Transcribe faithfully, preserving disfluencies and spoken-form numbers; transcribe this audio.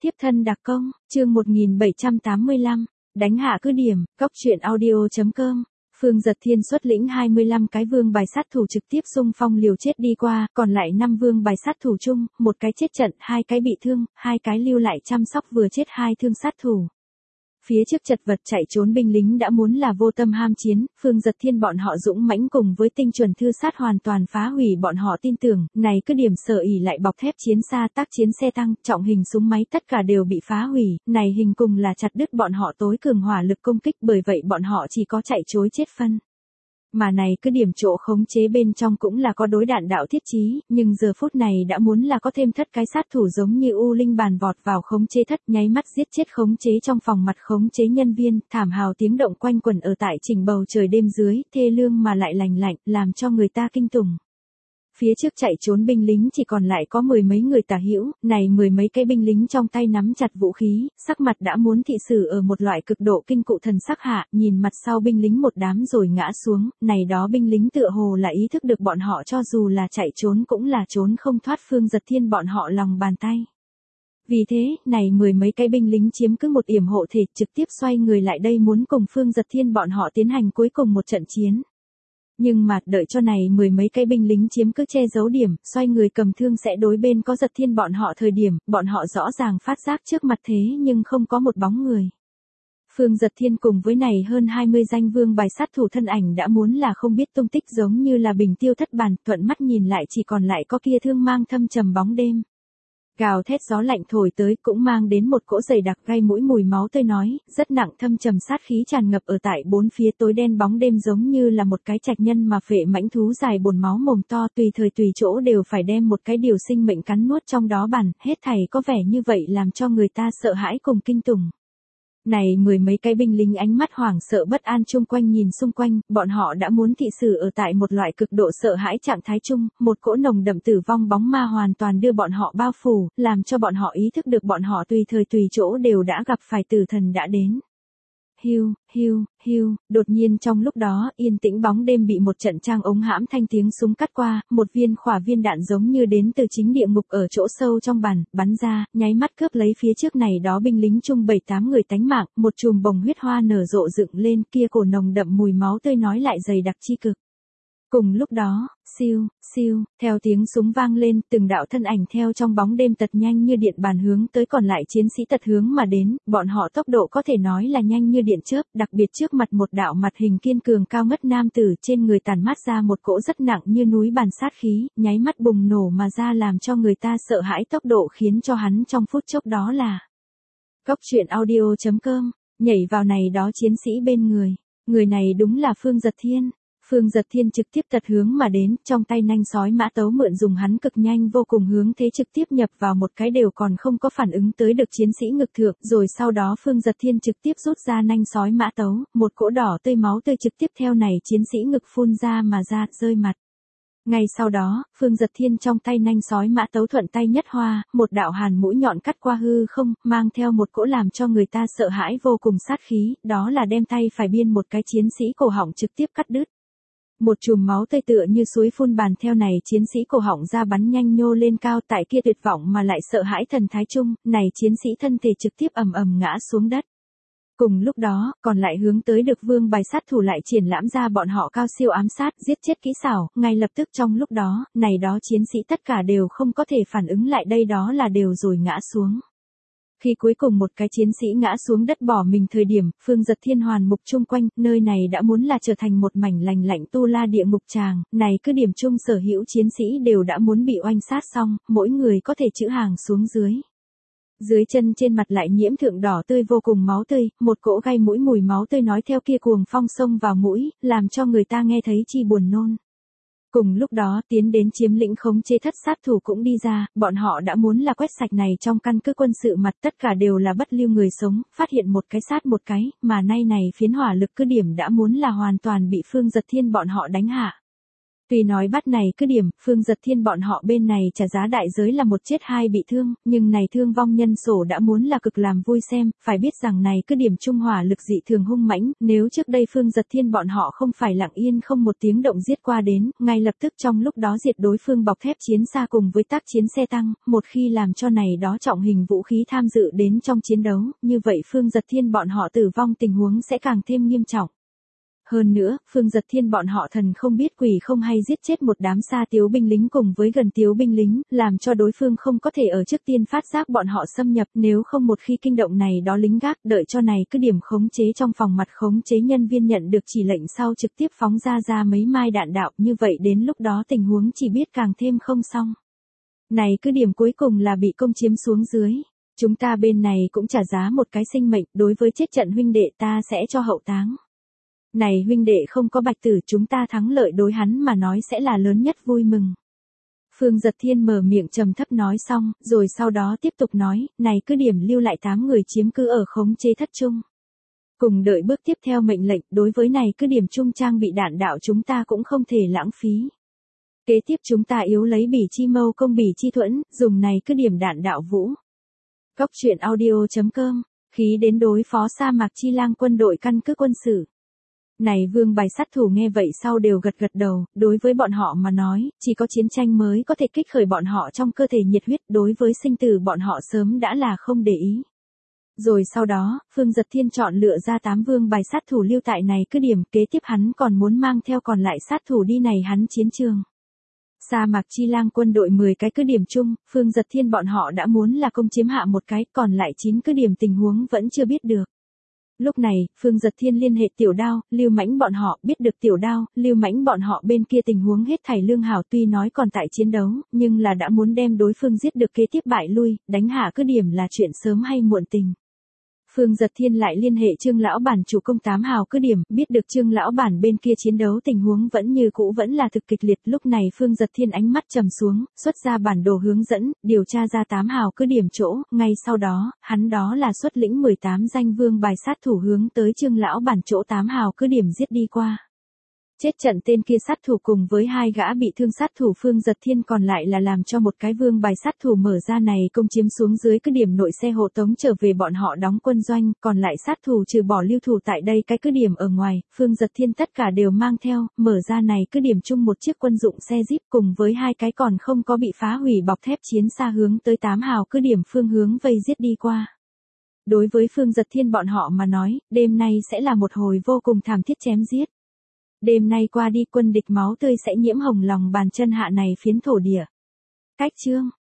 Tiếp thân đặc công, chương một nghìn bảy trăm tám mươi lăm, đánh hạ cứ điểm, cóc truyện audio chấm com. Phương Giật Thiên xuất lĩnh hai mươi lăm cái vương bài sát thủ trực tiếp xung phong liều chết đi qua, còn lại năm vương bài sát thủ chung, một cái chết trận, hai cái bị thương, hai cái lưu lại chăm sóc vừa chết hai thương sát thủ. Phía trước chật vật chạy trốn binh lính đã muốn là vô tâm ham chiến, Phương Giật Thiên bọn họ dũng mãnh cùng với tinh chuẩn thư sát hoàn toàn phá hủy bọn họ tin tưởng, này cứ điểm sở ỉ lại bọc thép chiến xa tác chiến xe tăng, trọng hình súng máy tất cả đều bị phá hủy, này hình cùng là chặt đứt bọn họ tối cường hỏa lực công kích, bởi vậy bọn họ chỉ có chạy trối chết phân. Mà này cứ điểm chỗ khống chế bên trong cũng là có đối đạn đạo thiết trí, nhưng giờ phút này đã muốn là có thêm thất cái sát thủ giống như U Linh bàn vọt vào khống chế thất, nháy mắt giết chết khống chế trong phòng mặt khống chế nhân viên, thảm hào tiếng động quanh quẩn ở tại trình bầu trời đêm dưới, thê lương mà lại lành lạnh, làm cho người ta kinh tủng. Phía trước chạy trốn binh lính chỉ còn lại có mười mấy người tả hữu, này mười mấy cái binh lính trong tay nắm chặt vũ khí, sắc mặt đã muốn thị xử ở một loại cực độ kinh cụ thần sắc hạ, nhìn mặt sau binh lính một đám rồi ngã xuống, này đó binh lính tựa hồ là ý thức được bọn họ cho dù là chạy trốn cũng là trốn không thoát Phương Giật Thiên bọn họ lòng bàn tay. Vì thế, này mười mấy cái binh lính chiếm cứ một yểm hộ thể trực tiếp xoay người lại đây muốn cùng Phương Giật Thiên bọn họ tiến hành cuối cùng một trận chiến. Nhưng mà, đợi cho này mười mấy cái binh lính chiếm cứ che giấu điểm, xoay người cầm thương sẽ đối bên có Giật Thiên bọn họ thời điểm, bọn họ rõ ràng phát giác trước mặt thế nhưng không có một bóng người. Phương Giật Thiên cùng với này hơn hai mươi danh vương bài sát thủ thân ảnh đã muốn là không biết tung tích giống như là bình tiêu thất bản, thuận mắt nhìn lại chỉ còn lại có kia thương mang thâm trầm bóng đêm. Gào thét gió lạnh thổi tới cũng mang đến một cỗ dày đặc gây mũi mùi máu tươi nói, rất nặng thâm trầm sát khí tràn ngập ở tại bốn phía tối đen bóng đêm giống như là một cái trạch nhân mà phệ mãnh thú dài bồn máu mồm to tùy thời tùy chỗ đều phải đem một cái điều sinh mệnh cắn nuốt trong đó bản, hết thảy có vẻ như vậy làm cho người ta sợ hãi cùng kinh tủng. Này mười mấy cái binh lính ánh mắt hoảng sợ bất an chung quanh nhìn xung quanh, bọn họ đã muốn thị xử ở tại một loại cực độ sợ hãi trạng thái chung, một cỗ nồng đậm tử vong bóng ma hoàn toàn đưa bọn họ bao phủ, làm cho bọn họ ý thức được bọn họ tùy thời tùy chỗ đều đã gặp phải tử thần đã đến. Hiu, hiu, hiu, đột nhiên trong lúc đó, yên tĩnh bóng đêm bị một trận trang ống hãm thanh tiếng súng cắt qua, một viên khỏa viên đạn giống như đến từ chính địa ngục ở chỗ sâu trong bàn, bắn ra, nháy mắt cướp lấy phía trước này đó binh lính chung bảy tám người tánh mạng, một chùm bồng huyết hoa nở rộ dựng lên kia cổ nồng đậm mùi máu tươi nói lại dày đặc chi cực. Cùng lúc đó, siêu, siêu, theo tiếng súng vang lên, từng đạo thân ảnh theo trong bóng đêm tật nhanh như điện bàn hướng tới còn lại chiến sĩ tật hướng mà đến, bọn họ tốc độ có thể nói là nhanh như điện chớp, đặc biệt trước mặt một đạo mặt hình kiên cường cao ngất nam tử trên người tản mát ra một cỗ rất nặng như núi bàn sát khí, nháy mắt bùng nổ mà ra làm cho người ta sợ hãi tốc độ khiến cho hắn trong phút chốc đó là. Cóc truyện audio chấm com, nhảy vào này đó chiến sĩ bên người, người này đúng là Phương Giật Thiên. Phương Giật Thiên trực tiếp tật hướng mà đến, trong tay nanh sói mã tấu mượn dùng hắn cực nhanh vô cùng hướng thế trực tiếp nhập vào một cái đều còn không có phản ứng tới được chiến sĩ ngực thượng, rồi sau đó Phương Giật Thiên trực tiếp rút ra nanh sói mã tấu, một cỗ đỏ tươi máu tươi trực tiếp theo này chiến sĩ ngực phun ra mà ra, rơi mặt. Ngay sau đó, Phương Giật Thiên trong tay nanh sói mã tấu thuận tay nhất hoa, một đạo hàn mũi nhọn cắt qua hư không, mang theo một cỗ làm cho người ta sợ hãi vô cùng sát khí, đó là đem tay phải biên một cái chiến sĩ cổ họng trực tiếp cắt đứt. Một chùm máu tươi tựa như suối phun bàn theo này chiến sĩ cổ họng ra bắn nhanh nhô lên cao tại kia tuyệt vọng mà lại sợ hãi thần thái chung, này chiến sĩ thân thể trực tiếp ầm ầm ngã xuống đất. Cùng lúc đó, còn lại hướng tới được vương bài sát thủ lại triển lãm ra bọn họ cao siêu ám sát, giết chết kỹ xảo, ngay lập tức trong lúc đó, này đó chiến sĩ tất cả đều không có thể phản ứng lại đây đó là đều rồi ngã xuống. Khi cuối cùng một cái chiến sĩ ngã xuống đất bỏ mình thời điểm, Phương Giật Thiên hoàn mục chung quanh, nơi này đã muốn là trở thành một mảnh lành lạnh tu la địa ngục tràng, này cứ điểm chung sở hữu chiến sĩ đều đã muốn bị oanh sát xong, mỗi người có thể chữ hàng xuống dưới. Dưới chân trên mặt lại nhiễm thượng đỏ tươi vô cùng máu tươi, một cỗ gai mũi mùi máu tươi nói theo kia cuồng phong xông vào mũi, làm cho người ta nghe thấy chi buồn nôn. Cùng lúc đó tiến đến chiếm lĩnh khống chế thất sát thủ cũng đi ra, bọn họ đã muốn là quét sạch này trong căn cứ quân sự mặt tất cả đều là bất lưu người sống, phát hiện một cái sát một cái, mà nay này phiến hỏa lực cứ điểm đã muốn là hoàn toàn bị Phương Giật Thiên bọn họ đánh hạ. Tuy nói bắt này cứ điểm, Phương Giật Thiên bọn họ bên này trả giá đại giới là một chết hai bị thương, nhưng này thương vong nhân sổ đã muốn là cực làm vui xem, phải biết rằng này cứ điểm trung hỏa lực dị thường hung mãnh, nếu trước đây Phương Giật Thiên bọn họ không phải lặng yên không một tiếng động giết qua đến, ngay lập tức trong lúc đó diệt đối phương bọc thép chiến xa cùng với tác chiến xe tăng, một khi làm cho này đó trọng hình vũ khí tham dự đến trong chiến đấu, như vậy Phương Giật Thiên bọn họ tử vong tình huống sẽ càng thêm nghiêm trọng. Hơn nữa, Phương Giật Thiên bọn họ thần không biết quỷ không hay giết chết một đám xa tiếu binh lính cùng với gần tiếu binh lính, làm cho đối phương không có thể ở trước tiên phát giác bọn họ xâm nhập, nếu không một khi kinh động này đó lính gác đợi cho này cứ điểm khống chế trong phòng mặt khống chế nhân viên nhận được chỉ lệnh sau trực tiếp phóng ra ra mấy mai đạn đạo, như vậy đến lúc đó tình huống chỉ biết càng thêm không xong. Này cứ điểm cuối cùng là bị công chiếm xuống dưới. Chúng ta bên này cũng trả giá một cái sinh mệnh, đối với chết trận huynh đệ ta sẽ cho hậu táng. Này huynh đệ không có bạch tử, chúng ta thắng lợi đối hắn mà nói sẽ là lớn nhất vui mừng. Phương Giật Thiên mở miệng trầm thấp nói xong, rồi sau đó tiếp tục nói, này cứ điểm lưu lại tám người chiếm cứ ở khống chế thất trung. Cùng đợi bước tiếp theo mệnh lệnh, đối với này cứ điểm trung trang bị đạn đạo chúng ta cũng không thể lãng phí. Kế tiếp chúng ta yếu lấy bỉ chi mâu công bỉ chi thuẫn, dùng này cứ điểm đạn đạo vũ. Góc truyện audio chấm com, khí đến đối phó sa mạc chi lang quân đội căn cứ quân sự. Này vương bài sát thủ nghe vậy sau đều gật gật đầu, đối với bọn họ mà nói, chỉ có chiến tranh mới có thể kích khởi bọn họ trong cơ thể nhiệt huyết, đối với sinh tử bọn họ sớm đã là không để ý. Rồi sau đó, Phương Giật Thiên chọn lựa ra tám vương bài sát thủ lưu tại này cứ điểm, kế tiếp hắn còn muốn mang theo còn lại sát thủ đi này hắn chiến trường. Sa mạc chi lang quân đội mười cái cứ điểm chung, Phương Giật Thiên bọn họ đã muốn là công chiếm hạ một cái, còn lại chín cứ điểm tình huống vẫn chưa biết được. Lúc này, Phương Giật Thiên liên hệ Tiểu Đao, Lưu Mãnh bọn họ, biết được Tiểu Đao, Lưu Mãnh bọn họ bên kia tình huống hết thảy lương hảo tuy nói còn tại chiến đấu, nhưng là đã muốn đem đối phương giết được kế tiếp bại lui, đánh hạ cứ điểm là chuyện sớm hay muộn tình. Phương Giật Thiên lại liên hệ Trương lão bản chủ công tám hào cứ điểm, biết được Trương lão bản bên kia chiến đấu tình huống vẫn như cũ vẫn là thực kịch liệt, lúc này Phương Giật Thiên ánh mắt trầm xuống, xuất ra bản đồ hướng dẫn, điều tra ra tám hào cứ điểm chỗ, ngay sau đó, hắn đó là xuất lĩnh mười tám danh vương bài sát thủ hướng tới Trương lão bản chỗ tám hào cứ điểm giết đi qua. Chết trận tên kia sát thủ cùng với hai gã bị thương sát thủ Phương Giật Thiên còn lại là làm cho một cái vương bài sát thủ mở ra này công chiếm xuống dưới cứ điểm nội xe hộ tống trở về bọn họ đóng quân doanh, còn lại sát thủ trừ bỏ lưu thủ tại đây cái cứ điểm ở ngoài, Phương Giật Thiên tất cả đều mang theo, mở ra này cứ điểm chung một chiếc quân dụng xe jeep cùng với hai cái còn không có bị phá hủy bọc thép chiến xa hướng tới tám hào cứ điểm phương hướng vây giết đi qua. Đối với Phương Giật Thiên bọn họ mà nói, đêm nay sẽ là một hồi vô cùng thảm thiết chém giết. Đêm nay qua đi quân địch máu tươi sẽ nhiễm hồng lòng bàn chân hạ này phiến thổ địa. Cách chương